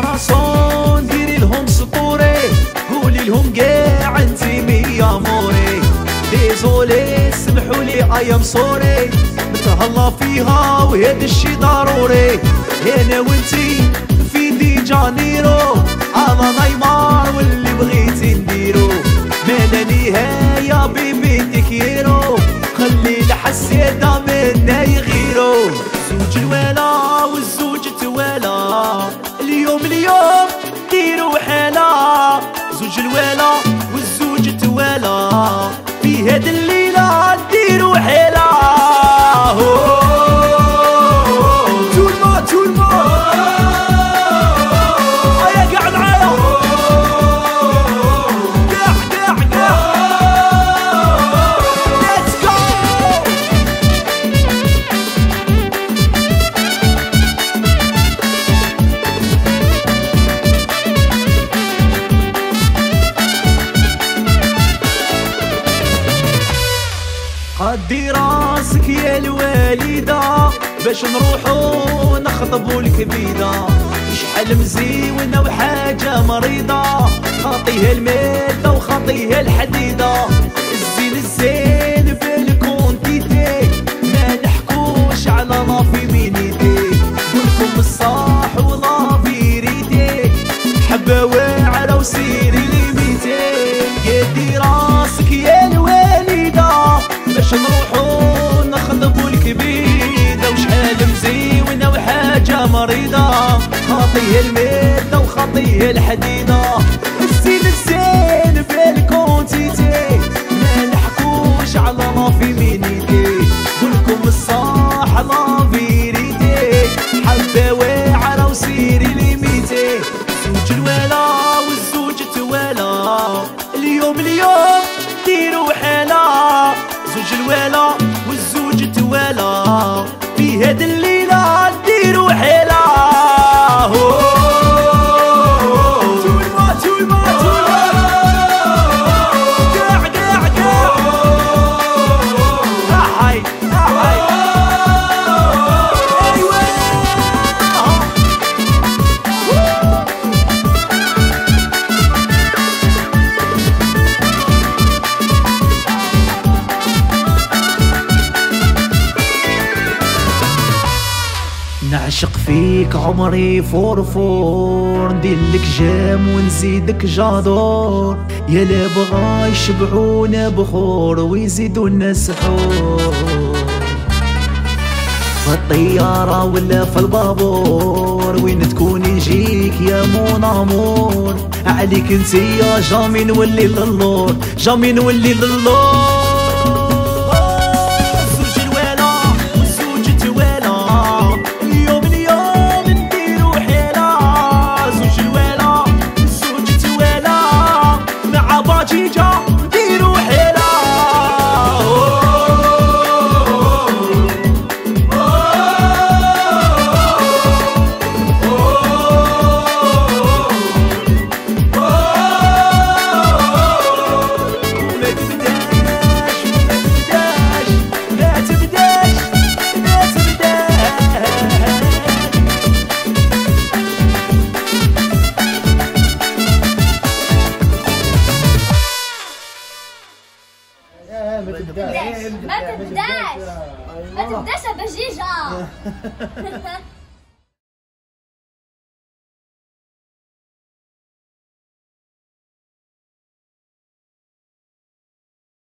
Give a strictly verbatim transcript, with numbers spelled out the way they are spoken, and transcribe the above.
شاسون ديري لهم سطوري، قولي لهم قاع انتي مية موري. ديزولي سمحولي ايام سوري، متهلا فيها وهذا الشي ضروري. انا وانتي في دي جانيرو، على نيمار واللي بغيتي نديرو. ما لا نهاية بيبي تكيرو، خلي الحسيدة منا يغيرو. زوج الولا والزوج توالى، اليوم اليوم ديرو حالة. زوج الولا والزوج توالى، في هاد الليلة ديرو حالة. تولما تولما هيا قاع معايا، قاع قاع قاع ليتس جو. قدي راسك يا الوالدة، باش نروحو نخطبو الكبيدة. شحال مزيونة وحاجة مريضة، خاطيها المادة وخاطيها الحديدة. الزين الزين بالكونتيتي، ما نحكوش على لا فيمينيتي. قولكم الصح ولا فيريتي، حبة واعرة وسيري ليميتي. قدي راسك يا الوالدة، باش نروحو نخطبو الكبيدة. وشحال مزيونة وحاجة مريضة، خاطيه المادة وخاطيه الحديدة. الزين الزين بالكونتيتي، ما نحكوش على لا فيمينيتي. قولكم الصح لا فيريتي، حبة واعرة وسيري ليميتي. زوج الولا والزوج توالى، اليوم اليوم ديرو حالة. زوج الولا والزوج توالى، في هاد الليلة ديرو حالة. تولما تولما تولما قاع قاع قاع احي احي ايوا. نعشق فيك عمري فورفور، نديرلك جام ونزيدك جادور. يا لا بغا يشبعونا بخور ويزيدونا سحور. في الطيارة ولا في البابور، وين تكون نجيك يا مون امور. عليك انتي يا جامي نولي للور، جامي نولي للور. ما تبداش ما تبداش ما تبداش يا بجيجة.